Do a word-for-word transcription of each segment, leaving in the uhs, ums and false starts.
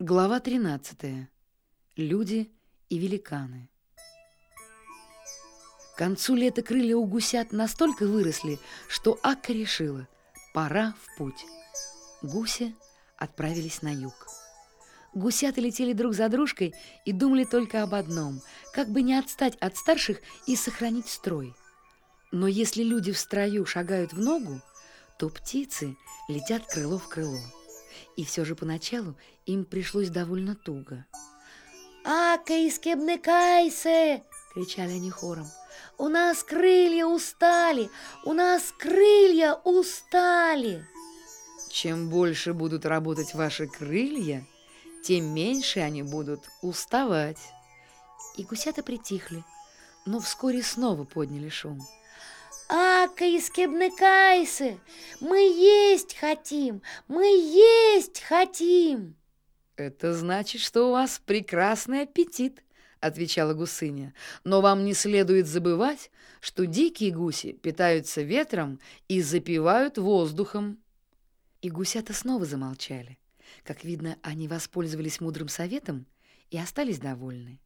Глава тринадцатая. Люди и великаны. К концу лета крылья у гусят настолько выросли, что Акка решила – пора в путь. Гуси отправились на юг. Гусята летели друг за дружкой и думали только об одном – как бы не отстать от старших и сохранить строй. Но если люди в строю шагают в ногу, то птицы летят крыло в крыло. И все же поначалу им пришлось довольно туго. «Акка и скебнекайсе!» — кричали они хором. «У нас крылья устали! У нас крылья устали!» Чем больше будут работать ваши крылья, тем меньше они будут уставать. И гусята притихли, но вскоре снова подняли шум. «Акка и скебнекайсе! Мы есть хотим! Мы есть хотим!» «Это значит, что у вас прекрасный аппетит», — отвечала гусыня. «Но вам не следует забывать, что дикие гуси питаются ветром и запивают воздухом». И гусята снова замолчали. Как видно, они воспользовались мудрым советом и остались довольны.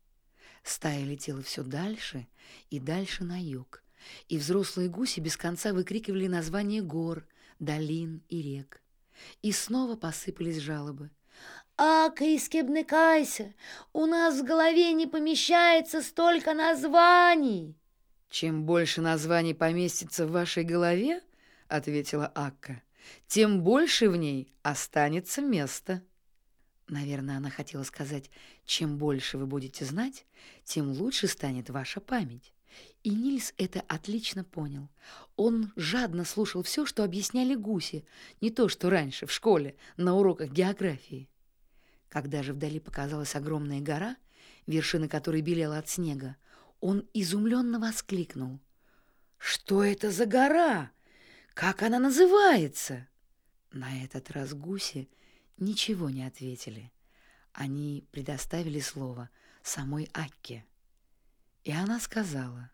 Стая летела все дальше и дальше на юг. И взрослые гуси без конца выкрикивали названия гор, долин и рек. И снова посыпались жалобы. «Акка и скебнекайсе! У нас в голове не помещается столько названий!» «Чем больше названий поместится в вашей голове, — ответила Акка, — тем больше в ней останется места». Наверное, она хотела сказать, чем больше вы будете знать, тем лучше станет ваша память. И Нильс это отлично понял. Он жадно слушал все, что объясняли гуси, не то что раньше в школе на уроках географии. Когда же вдали показалась огромная гора, вершина которой белела от снега, он изумленно воскликнул: «Что это за гора? Как она называется?» На этот раз гуси ничего не ответили. Они предоставили слово самой Акке. И она сказала: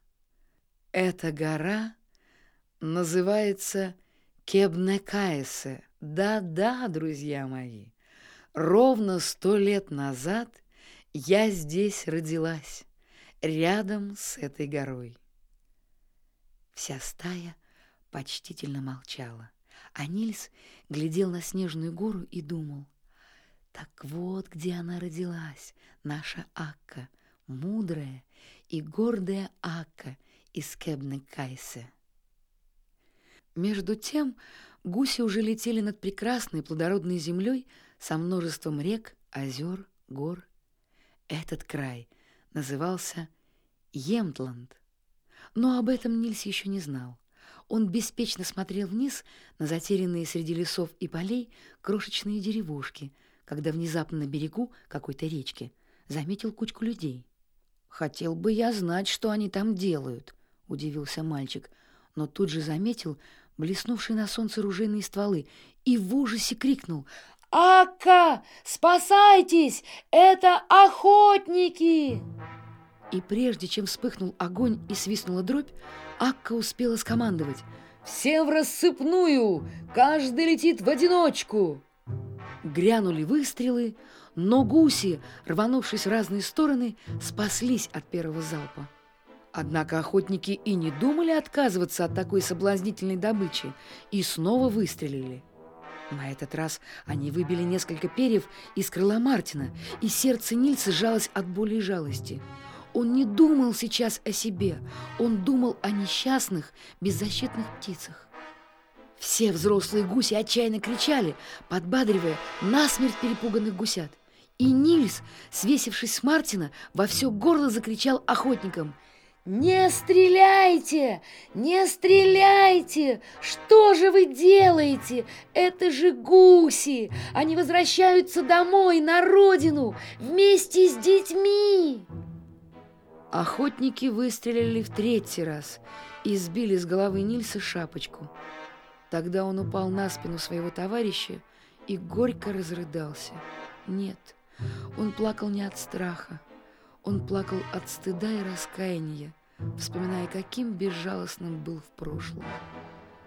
«Эта гора называется Кебнекайсе. Да-да, друзья мои, ровно сто лет назад я здесь родилась, рядом с этой горой». Вся стая почтительно молчала, а Нильс глядел на снежную гору и думал: так вот где она родилась, наша Акка, мудрая и гордая Акка из Кебнекайсе. Между тем гуси уже летели над прекрасной плодородной землей со множеством рек, озер, гор. Этот край назывался Емтланд, но об этом Нильс еще не знал. Он беспечно смотрел вниз на затерянные среди лесов и полей крошечные деревушки, когда внезапно на берегу какой-то речки заметил кучку людей. «Хотел бы я знать, что они там делают», — удивился мальчик, но тут же заметил блеснувшие на солнце ружейные стволы и в ужасе крикнул: «Акка, спасайтесь! Это охотники!» И прежде чем вспыхнул огонь и свистнула дробь, Акка успела скомандовать: «Все в рассыпную! Каждый летит в одиночку!» Грянули выстрелы, но гуси, рванувшись в разные стороны, спаслись от первого залпа. Однако охотники и не думали отказываться от такой соблазнительной добычи и снова выстрелили. На этот раз они выбили несколько перьев из крыла Мартина, и сердце Нильса сжалось от боли и жалости. Он не думал сейчас о себе, он думал о несчастных, беззащитных птицах. Все взрослые гуси отчаянно кричали, подбадривая насмерть перепуганных гусят. И Нильс, свесившись с Мартина, во все горло закричал охотникам: «Не стреляйте! Не стреляйте! Что же вы делаете? Это же гуси! Они возвращаются домой, на родину, вместе с детьми!» Охотники выстрелили в третий раз и сбили с головы Нильса шапочку. Тогда он упал на спину своего товарища и горько разрыдался. Нет, он плакал не от страха. Он плакал от стыда и раскаяния, вспоминая, каким безжалостным был в прошлом.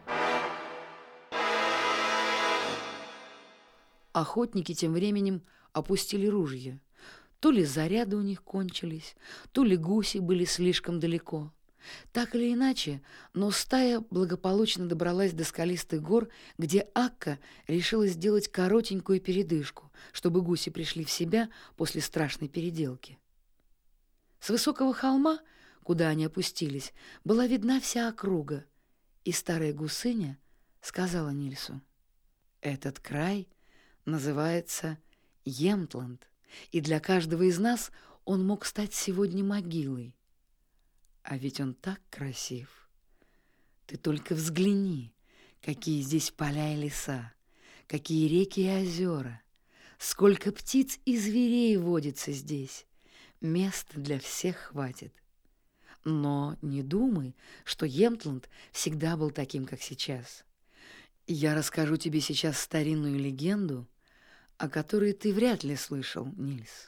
Охотники тем временем опустили ружья. То ли заряды у них кончились, то ли гуси были слишком далеко. Так или иначе, но стая благополучно добралась до скалистых гор, где Акка решила сделать коротенькую передышку, чтобы гуси пришли в себя после страшной переделки. С высокого холма, куда они опустились, была видна вся округа, и старая гусыня сказала Нильсу: «Этот край называется Емтланд, и для каждого из нас он мог стать сегодня могилой. А ведь он так красив. Ты только взгляни, какие здесь поля и леса, какие реки и озера, сколько птиц и зверей водится здесь. Места для всех хватит. Но не думай, что Емтланд всегда был таким, как сейчас. Я расскажу тебе сейчас старинную легенду, о которой ты вряд ли слышал, Нильс.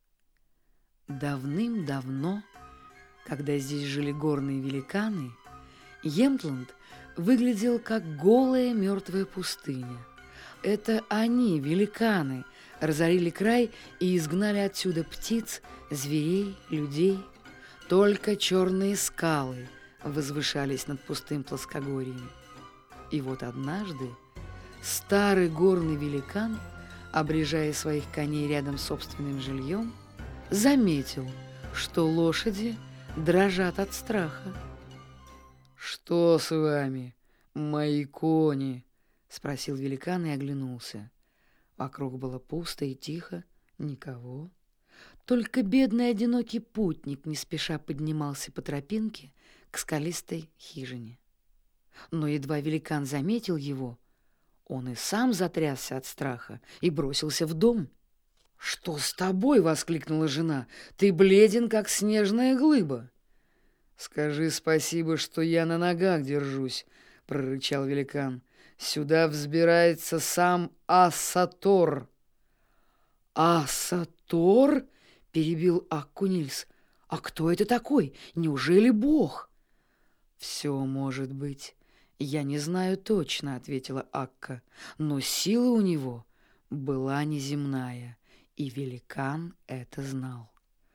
Давным-давно, когда здесь жили горные великаны, Емтланд выглядел как голая мертвая пустыня. Это они, великаны, разорили край и изгнали отсюда птиц, зверей, людей. Только черные скалы возвышались над пустым плоскогорьем. И вот однажды старый горный великан, обрежая своих коней рядом с собственным жильем, заметил, что лошади дрожат от страха. «Что с вами, мои кони?» — спросил великан и оглянулся. Вокруг было пусто и тихо, никого. Только бедный одинокий путник не спеша поднимался по тропинке к скалистой хижине. Но едва великан заметил его, он и сам затрясся от страха и бросился в дом. «Что с тобой?» — воскликнула жена. «Ты бледен, как снежная глыба». «Скажи спасибо, что я на ногах держусь», — прорычал великан. «Сюда взбирается сам Ассатор». «Ассатор?» — перебил Акку Нильс. «А кто это такой? Неужели бог?» «Все может быть. Я не знаю точно», — ответила Акка. «Но сила у него была неземная, и великан это знал».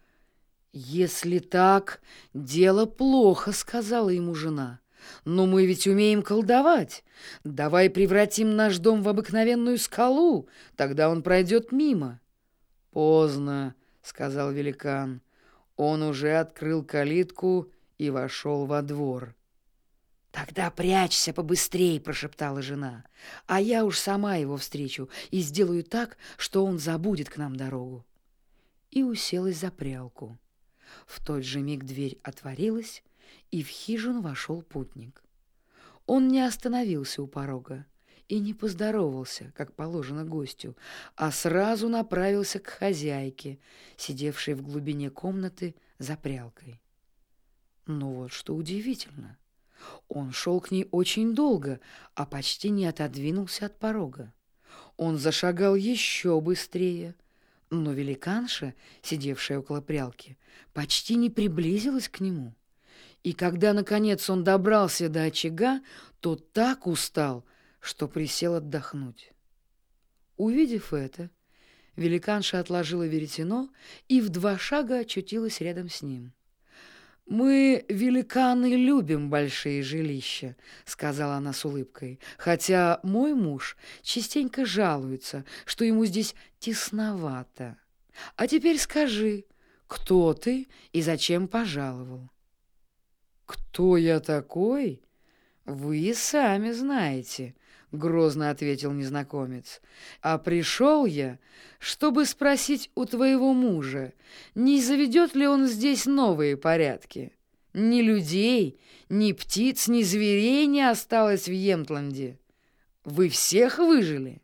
«Если так, дело плохо», — сказала ему жена. «Но мы ведь умеем колдовать. Давай превратим наш дом в обыкновенную скалу, тогда он пройдет мимо». «Поздно», — сказал великан. Он уже открыл калитку и вошел во двор. «Тогда прячься побыстрей», — прошептала жена. «А я уж сама его встречу и сделаю так, что он забудет к нам дорогу». И уселась за прялку. В тот же миг дверь отворилась, и в хижину вошел путник. Он не остановился у порога и не поздоровался, как положено гостю, а сразу направился к хозяйке, сидевшей в глубине комнаты за прялкой. Но вот что удивительно. Он шел к ней очень долго, а почти не отодвинулся от порога. Он зашагал еще быстрее, но великанша, сидевшая около прялки, почти не приблизилась к нему. И когда, наконец, он добрался до очага, то так устал, что присел отдохнуть. Увидев это, великанша отложила веретено и в два шага очутилась рядом с ним. «Мы, великаны, любим большие жилища», — сказала она с улыбкой, «хотя мой муж частенько жалуется, что ему здесь тесновато. А теперь скажи, кто ты и зачем пожаловал?» «Кто я такой? Вы и сами знаете», — грозно ответил незнакомец. «А пришел я, чтобы спросить у твоего мужа, не заведет ли он здесь новые порядки. Ни людей, ни птиц, ни зверей не осталось в Емтланде. Вы всех выжили?»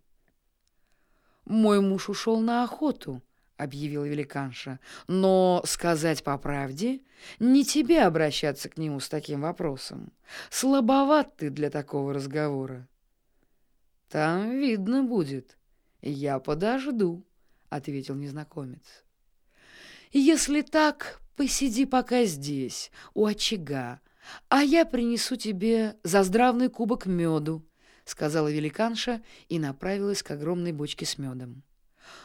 «Мой муж ушел на охоту», — объявила великанша. «Но, сказать по правде, не тебе обращаться к нему с таким вопросом. Слабоват ты для такого разговора». «Там видно будет. Я подожду», — ответил незнакомец. «Если так, посиди пока здесь, у очага, а я принесу тебе заздравный кубок меду», — сказала великанша и направилась к огромной бочке с медом.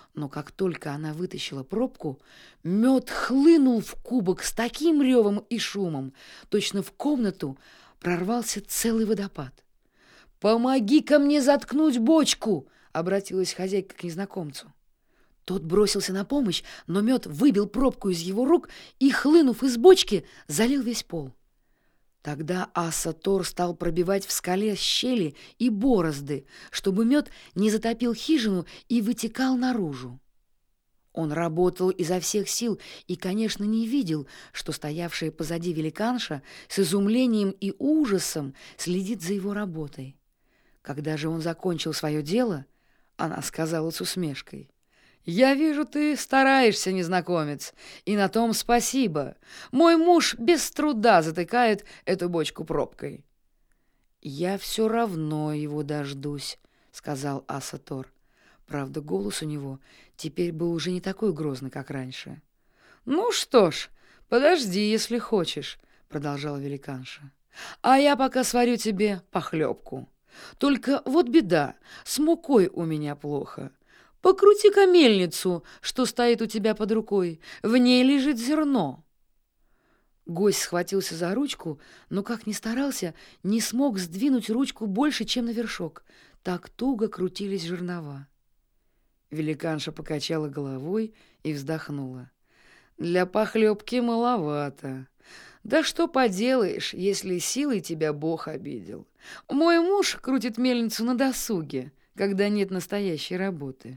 Но как только она вытащила пробку, мед хлынул в кубок с таким ревом и шумом, точно в комнату прорвался целый водопад. «Помоги-ка мне заткнуть бочку!» — обратилась хозяйка к незнакомцу. Тот бросился на помощь, но мед выбил пробку из его рук и, хлынув из бочки, залил весь пол. Тогда Аса-Тор стал пробивать в скале щели и борозды, чтобы мед не затопил хижину и вытекал наружу. Он работал изо всех сил и, конечно, не видел, что стоявшая позади великанша с изумлением и ужасом следит за его работой. Когда же он закончил свое дело, она сказала с усмешкой: «Я вижу, ты стараешься, незнакомец, и на том спасибо. Мой муж без труда затыкает эту бочку пробкой». «Я все равно его дождусь», — сказал Аса-Тор. Правда, голос у него теперь был уже не такой грозный, как раньше. «Ну что ж, подожди, если хочешь», — продолжала великанша. «А я пока сварю тебе похлебку. Только вот беда, с мукой у меня плохо. Покрути-ка мельницу, что стоит у тебя под рукой. В ней лежит зерно». Гость схватился за ручку, но, как ни старался, не смог сдвинуть ручку больше, чем на вершок. Так туго крутились жернова. Великанша покачала головой и вздохнула. «Для похлебки маловато. Да что поделаешь, если силой тебя Бог обидел. Мой муж крутит мельницу на досуге, когда нет настоящей работы».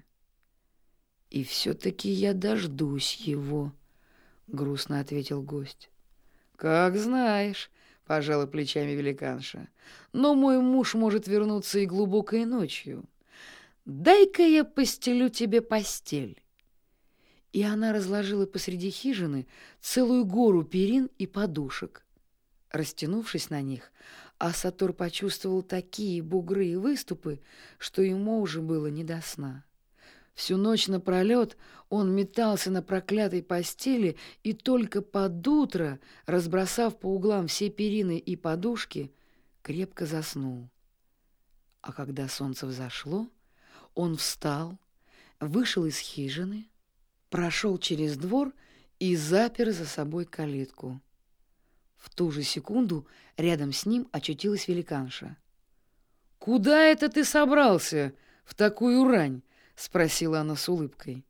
«И все-таки я дождусь его», — грустно ответил гость. «Как знаешь», — пожала плечами великанша, «но мой муж может вернуться и глубокой ночью. Дай-ка я постелю тебе постель». И она разложила посреди хижины целую гору перин и подушек. Растянувшись на них, Аса-Тор почувствовал такие бугры и выступы, что ему уже было не до сна. Всю ночь напролет он метался на проклятой постели и только под утро, разбросав по углам все перины и подушки, крепко заснул. А когда солнце взошло, он встал, вышел из хижины, прошел через двор и запер за собой калитку. В ту же секунду рядом с ним очутилась великанша. «Куда это ты собрался в такую рань?» — спросила она с улыбкой.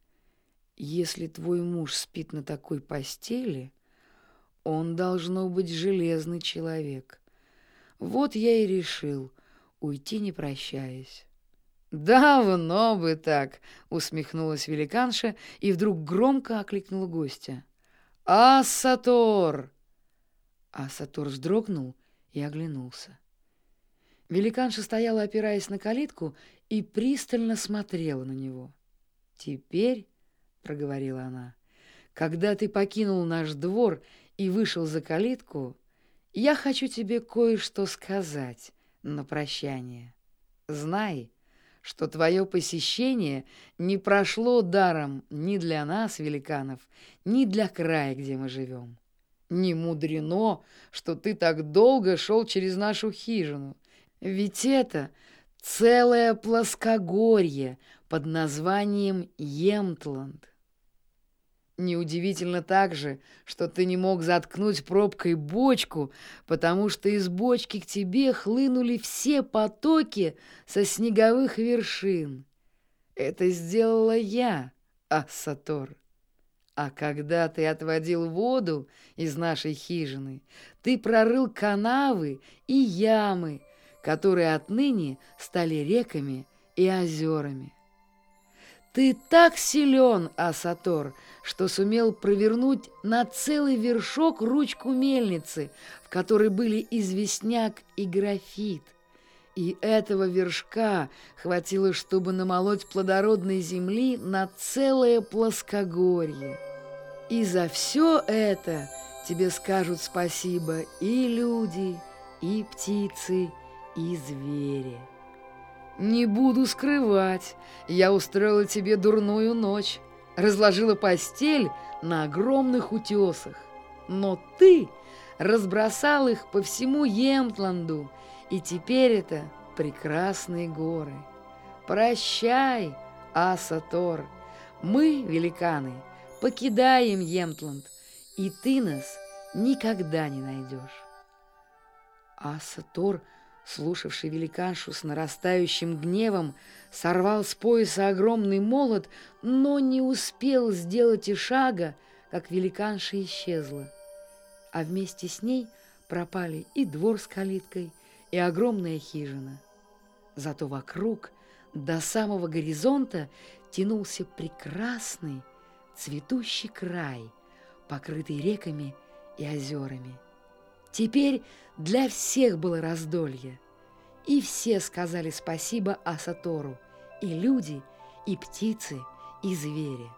«Если твой муж спит на такой постели, он должно быть железный человек. Вот я и решил уйти, не прощаясь». «Давно бы так!» — усмехнулась великанша и вдруг громко окликнула гостя. «Аса-Тор!» Аса-Тор вздрогнул и оглянулся. Великанша стояла, опираясь на калитку, и пристально смотрела на него. «Теперь, — проговорила она, — когда ты покинул наш двор и вышел за калитку, я хочу тебе кое-что сказать на прощание. Знай, что твое посещение не прошло даром ни для нас, великанов, ни для края, где мы живем. Не мудрено, что ты так долго шел через нашу хижину, ведь это целое плоскогорье под названием Емтланд. Неудивительно также, что ты не мог заткнуть пробкой бочку, потому что из бочки к тебе хлынули все потоки со снеговых вершин. Это сделала я, Аса-Тор. А когда ты отводил воду из нашей хижины, ты прорыл канавы и ямы, которые отныне стали реками и озерами. Ты так силен, Аса-Тор, что сумел провернуть на целый вершок ручку мельницы, в которой были известняк и графит. И этого вершка хватило, чтобы намолоть плодородной земли на целое плоскогорье. И за все это тебе скажут спасибо и люди, и птицы, и звери. Не буду скрывать, я устроила тебе дурную ночь, разложила постель на огромных утесах, но ты разбросал их по всему Емтланду, и теперь это прекрасные горы. Прощай, Аса-Тор, Мы, великаны, покидаем Емтланд, и ты нас никогда не найдешь». Аса Тор, слушавший великаншу с нарастающим гневом, сорвал с пояса огромный молот, но не успел сделать и шага, как великанша исчезла, а вместе с ней пропали и двор с калиткой, и огромная хижина. Зато вокруг до самого горизонта тянулся прекрасный цветущий край, покрытый реками и озерами. Теперь для всех было раздолье, и все сказали спасибо Аса Тору, и люди, и птицы, и звери.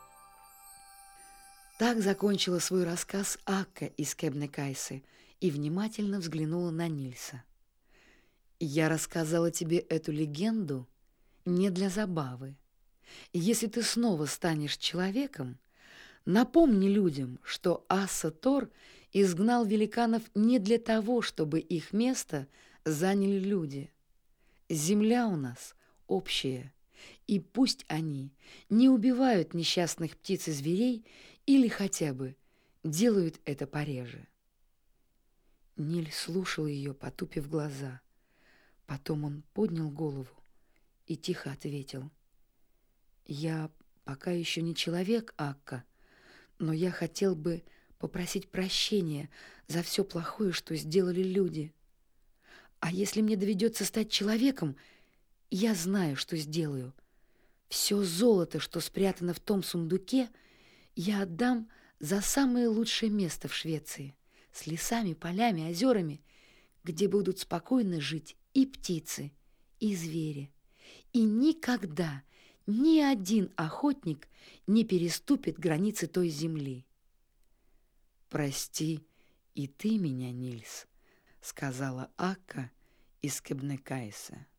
Так закончила свой рассказ Акка из Кебнекайсы и внимательно взглянула на Нильса. «Я рассказала тебе эту легенду не для забавы. Если ты снова станешь человеком, напомни людям, что Аса Тор изгнал великанов не для того, чтобы их место заняли люди. Земля у нас общая, и пусть они не убивают несчастных птиц и зверей или хотя бы делают это пореже». Ниль слушал ее, потупив глаза. Потом он поднял голову и тихо ответил: «Я пока еще не человек, Акка, но я хотел бы попросить прощения за все плохое, что сделали люди. А если мне доведется стать человеком, я знаю, что сделаю. Все золото, что спрятано в том сундуке, я отдам за самое лучшее место в Швеции, с лесами, полями, озерами, где будут спокойно жить и птицы, и звери. И никогда ни один охотник не переступит границы той земли». «Прости и ты меня, Нильс», — сказала Акка из Кебнекайсы.